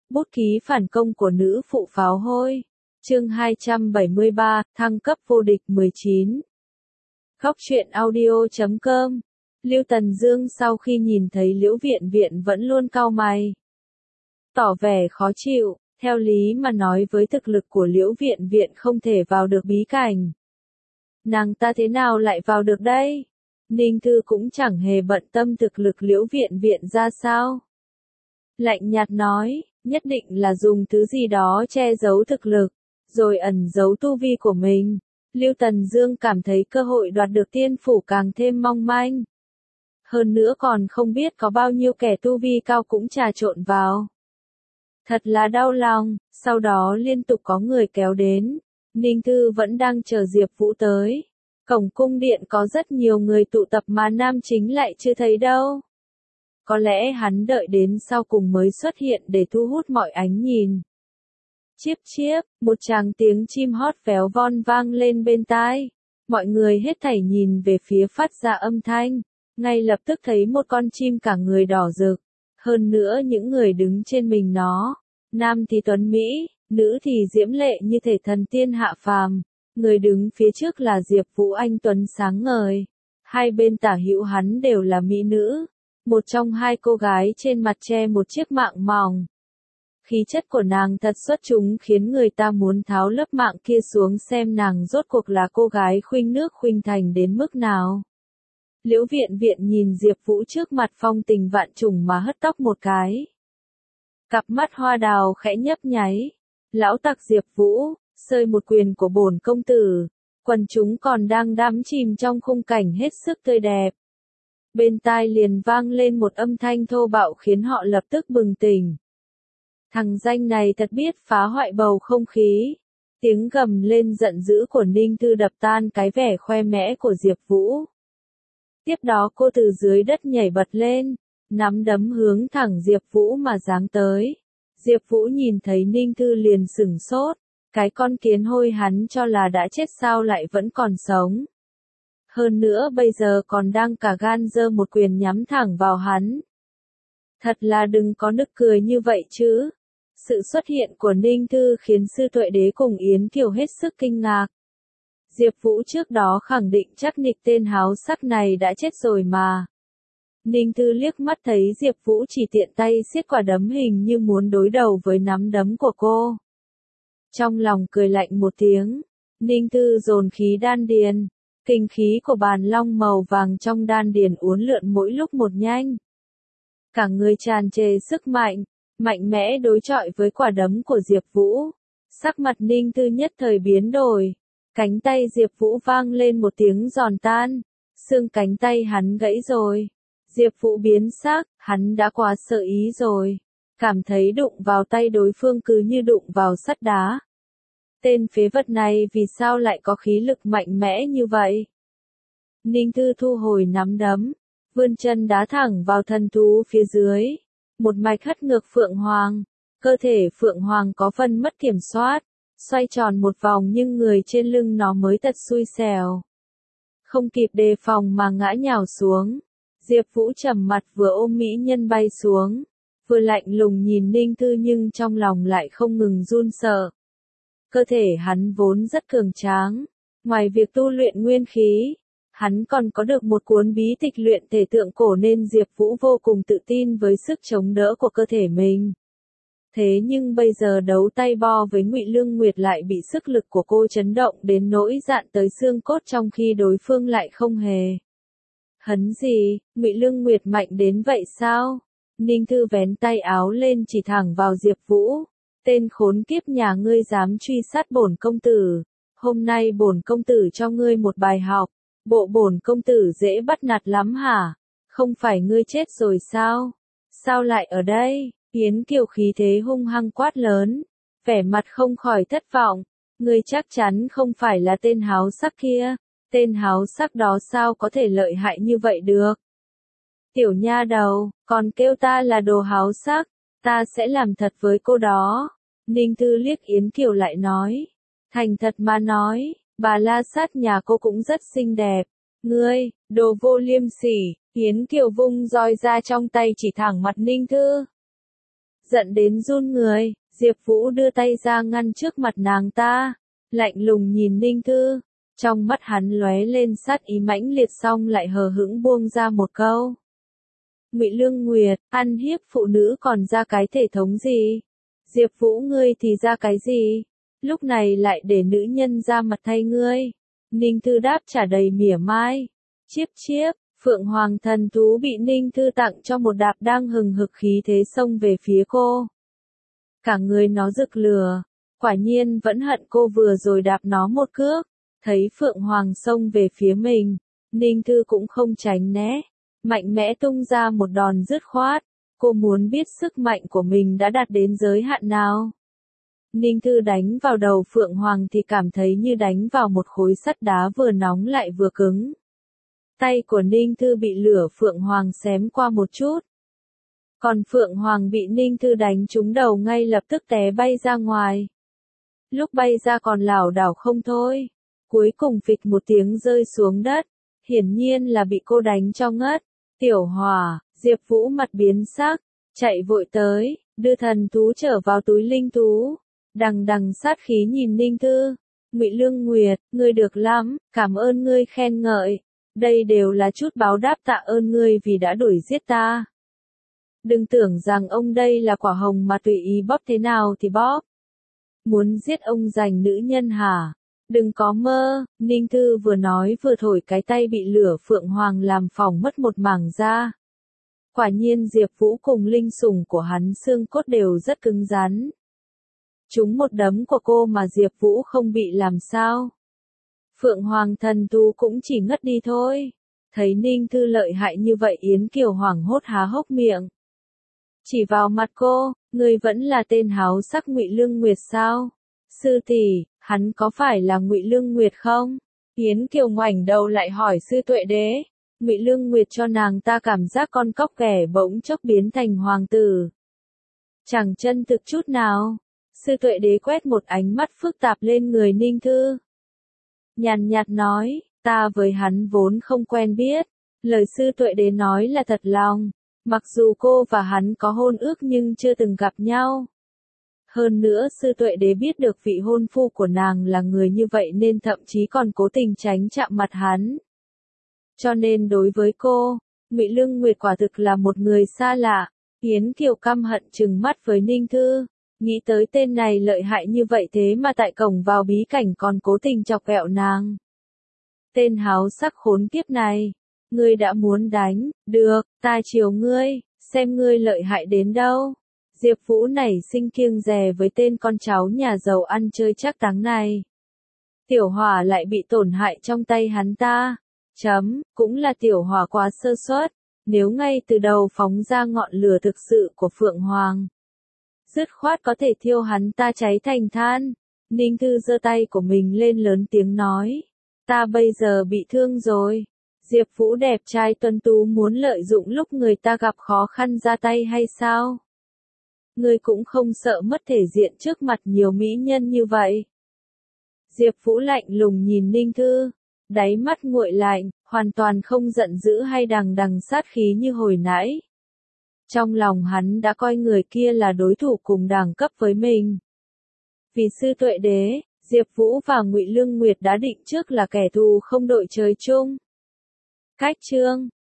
Bút ký phản công của nữ phụ pháo hôi. Chương 273, thăng cấp vô địch 19. Góc truyện audio.com. Lưu Tần Dương sau khi nhìn thấy Liễu Viện Viện vẫn luôn cau mày, tỏ vẻ khó chịu, theo lý mà nói với thực lực của Liễu Viện Viện không thể vào được bí cảnh. Nàng ta thế nào lại vào được đây? Ninh Thư cũng chẳng hề bận tâm thực lực Liễu Viện Viện ra sao. Lạnh nhạt nói, nhất định là dùng thứ gì đó che giấu thực lực, rồi ẩn giấu tu vi của mình. Lưu Tần Dương cảm thấy cơ hội đoạt được tiên phủ càng thêm mong manh. Hơn nữa còn không biết có bao nhiêu kẻ tu vi cao cũng trà trộn vào. Thật là đau lòng, sau đó liên tục có người kéo đến. Ninh Thư vẫn đang chờ Diệp Vũ tới. Cổng cung điện có rất nhiều người tụ tập mà nam chính lại chưa thấy đâu. Có lẽ hắn đợi đến sau cùng mới xuất hiện để thu hút mọi ánh nhìn. Chiếp chiếp, một tràng tiếng chim hót véo von vang lên bên tai. Mọi người hết thảy nhìn về phía phát ra âm thanh. Ngay lập tức thấy một con chim cả người đỏ rực. Hơn nữa những người đứng trên mình nó. Nam thì tuấn Mỹ, nữ thì diễm lệ như thể thần tiên hạ phàm. Người đứng phía trước là Diệp Vũ anh tuấn sáng ngời. Hai bên tả hữu hắn đều là mỹ nữ. Một trong hai cô gái trên mặt che một chiếc mạng mỏng. Khí chất của nàng thật xuất chúng khiến người ta muốn tháo lớp mạng kia xuống xem nàng rốt cuộc là cô gái khuynh nước khuynh thành đến mức nào. Liễu Viện Viện nhìn Diệp Vũ trước mặt phong tình vạn trùng mà hất tóc một cái. Cặp mắt hoa đào khẽ nhấp nháy. Lão tặc Diệp Vũ, sơi một quyền của bổn công tử. Quần chúng còn đang đắm chìm trong khung cảnh hết sức tươi đẹp. Bên tai liền vang lên một âm thanh thô bạo khiến họ lập tức bừng tỉnh. Thằng danh này thật biết phá hoại bầu không khí. Tiếng gầm lên giận dữ của Ninh Thư đập tan cái vẻ khoe mẽ của Diệp Vũ. Tiếp đó cô từ dưới đất nhảy bật lên, nắm đấm hướng thẳng Diệp Vũ mà giáng tới. Diệp Vũ nhìn thấy Ninh Thư liền sửng sốt, cái con kiến hôi hắn cho là đã chết sao lại vẫn còn sống. Hơn nữa bây giờ còn đang cả gan giơ một quyền nhắm thẳng vào hắn. Thật là đừng có nức cười như vậy chứ. Sự xuất hiện của Ninh Thư khiến Sư Tuệ Đế cùng Yến Kiều hết sức kinh ngạc. Diệp Vũ trước đó khẳng định chắc nịch tên háo sắc này đã chết rồi mà. Ninh Thư liếc mắt thấy Diệp Vũ chỉ tiện tay siết quả đấm hình như muốn đối đầu với nắm đấm của cô. Trong lòng cười lạnh một tiếng, Ninh Thư dồn khí đan điền. Kinh khí của bàn long màu vàng trong đan điền uốn lượn mỗi lúc một nhanh. Cả người tràn trề sức mạnh, mạnh mẽ đối chọi với quả đấm của Diệp Vũ. Sắc mặt Ninh Thư nhất thời biến đổi. Cánh tay Diệp Vũ vang lên một tiếng giòn tan. Xương cánh tay hắn gãy rồi. Diệp Vũ biến sắc, hắn đã quá sợ ý rồi. Cảm thấy đụng vào tay đối phương cứ như đụng vào sắt đá. Tên phế vật này vì sao lại có khí lực mạnh mẽ như vậy? Ninh Thư thu hồi nắm đấm, vươn chân đá thẳng vào thần thú phía dưới. Một mạch hất ngược Phượng Hoàng. Cơ thể Phượng Hoàng có phần mất kiểm soát. Xoay tròn một vòng nhưng người trên lưng nó mới thật xui xẻo. Không kịp đề phòng mà ngã nhào xuống. Diệp Vũ trầm mặt vừa ôm mỹ nhân bay xuống. Vừa lạnh lùng nhìn Ninh Thư nhưng trong lòng lại không ngừng run sợ. Cơ thể hắn vốn rất cường tráng. Ngoài việc tu luyện nguyên khí, hắn còn có được một cuốn bí tịch luyện thể tượng cổ nên Diệp Vũ vô cùng tự tin với sức chống đỡ của cơ thể mình. Thế nhưng bây giờ đấu tay bo với Ngụy Lương Nguyệt lại bị sức lực của cô chấn động đến nỗi dạn tới xương cốt trong khi đối phương lại không hề. Hấn gì, Ngụy Lương Nguyệt mạnh đến vậy sao? Ninh Thư vén tay áo lên chỉ thẳng vào Diệp Vũ. Tên khốn kiếp nhà ngươi dám truy sát bổn công tử. Hôm nay bổn công tử cho ngươi một bài học. Bộ bổn công tử dễ bắt nạt lắm hả? Không phải ngươi chết rồi sao? Sao lại ở đây? Yến Kiều khí thế hung hăng quát lớn. Vẻ mặt không khỏi thất vọng. Ngươi chắc chắn không phải là tên háo sắc kia. Tên háo sắc đó sao có thể lợi hại như vậy được? Tiểu nha đầu, còn kêu ta là đồ háo sắc. Ta sẽ làm thật với cô đó. Ninh Thư liếc Yến Kiều lại nói. Thành thật mà nói, bà la sát nhà cô cũng rất xinh đẹp. Ngươi, đồ vô liêm sỉ. Yến Kiều vung roi ra trong tay chỉ thẳng mặt Ninh Thư. giận đến run người, Diệp Vũ đưa tay ra ngăn trước mặt nàng ta, lạnh lùng nhìn Ninh Thư, trong mắt hắn lóe lên sát ý mãnh liệt xong lại hờ hững buông ra một câu. Ngụy Lương Nguyệt, ăn hiếp phụ nữ còn ra cái thể thống gì? Diệp Vũ ngươi thì ra cái gì? Lúc này lại để nữ nhân ra mặt thay ngươi. Ninh Thư đáp trả đầy mỉa mai. Chiếp chiếp, Phượng Hoàng thần thú bị Ninh Thư tặng cho một đạp đang hừng hực khí thế xông về phía cô. Cả người nó rực lửa, quả nhiên vẫn hận cô vừa rồi đạp nó một cước. Thấy Phượng Hoàng xông về phía mình, Ninh Thư cũng không tránh né, mạnh mẽ tung ra một đòn dứt khoát. Cô muốn biết sức mạnh của mình đã đạt đến giới hạn nào. Ninh Thư đánh vào đầu Phượng Hoàng thì cảm thấy như đánh vào một khối sắt đá vừa nóng lại vừa cứng. Tay của Ninh Thư bị lửa Phượng Hoàng xém qua một chút. Còn Phượng Hoàng bị Ninh Thư đánh trúng đầu ngay lập tức té bay ra ngoài. Lúc bay ra còn lảo đảo không thôi. Cuối cùng phịch một tiếng rơi xuống đất. Hiển nhiên là bị cô đánh cho ngất. Tiểu Hỏa, Diệp Vũ mặt biến sắc, chạy vội tới, đưa thần thú trở vào túi linh thú. Đằng đằng sát khí nhìn Ninh Thư. Ngụy Lương Nguyệt, ngươi được lắm, cảm ơn ngươi khen ngợi. Đây đều là chút báo đáp tạ ơn ngươi vì đã đuổi giết ta. Đừng tưởng rằng ông đây là quả hồng mà tùy ý bóp thế nào thì bóp. Muốn giết ông giành nữ nhân hả? Đừng có mơ, Ninh Thư vừa nói vừa thổi cái tay bị lửa Phượng Hoàng làm phỏng mất một mảng da. Quả nhiên Diệp Vũ cùng linh sủng của hắn xương cốt đều rất cứng rắn. Trúng một đấm của cô mà Diệp Vũ không bị làm sao. Phượng Hoàng thần thú cũng chỉ ngất đi thôi. Thấy Ninh Thư lợi hại như vậy Yến Kiều hoảng hốt há hốc miệng. Chỉ vào mặt cô, ngươi vẫn là tên háo sắc Ngụy Lương Nguyệt sao? Sư tỷ, hắn có phải là Ngụy Lương Nguyệt không? Yến Kiều ngoảnh đầu lại hỏi Sư Tuệ Đế. Ngụy Lương Nguyệt cho nàng ta cảm giác con cóc ghẻ bỗng chốc biến thành hoàng tử. Chẳng chân thực chút nào. Sư Tuệ Đế quét một ánh mắt phức tạp lên người Ninh Thư. Nhàn nhạt nói, ta với hắn vốn không quen biết. Lời Sư Tuệ Đế nói là thật lòng. Mặc dù cô và hắn có hôn ước nhưng chưa từng gặp nhau. Hơn nữa Sư Tuệ Đế biết được vị hôn phu của nàng là người như vậy nên thậm chí còn cố tình tránh chạm mặt hắn. Cho nên đối với cô, Ngụy Lương Nguyệt quả thực là một người xa lạ. Yến Kiều căm hận trừng mắt với Ninh Thư. Nghĩ tới tên này lợi hại như vậy thế mà tại cổng vào bí cảnh còn cố tình chọc ghẹo nàng. Tên háo sắc khốn kiếp này. Ngươi đã muốn đánh, được, ta chiều ngươi, xem ngươi lợi hại đến đâu. Diệp Vũ nảy sinh kiêng dè với tên con cháu nhà giàu ăn chơi chắc táng này. Tiểu Hỏa lại bị tổn hại trong tay hắn ta. Cũng là Tiểu Hỏa quá sơ suất, nếu ngay từ đầu phóng ra ngọn lửa thực sự của Phượng Hoàng. Dứt khoát có thể thiêu hắn ta cháy thành than. Ninh Thư giơ tay của mình lên lớn tiếng nói. Ta bây giờ bị thương rồi. Diệp Vũ đẹp trai tuấn tú muốn lợi dụng lúc người ta gặp khó khăn ra tay hay sao? Ngươi cũng không sợ mất thể diện trước mặt nhiều mỹ nhân như vậy. Diệp Vũ lạnh lùng nhìn Ninh Thư, đáy mắt nguội lạnh, hoàn toàn không giận dữ hay đằng đằng sát khí như hồi nãy. Trong lòng hắn đã coi người kia là đối thủ cùng đẳng cấp với mình. Vì Sư Tuệ Đế, Diệp Vũ và Ngụy Lương Nguyệt đã định trước là kẻ thù không đội trời chung. Cách chương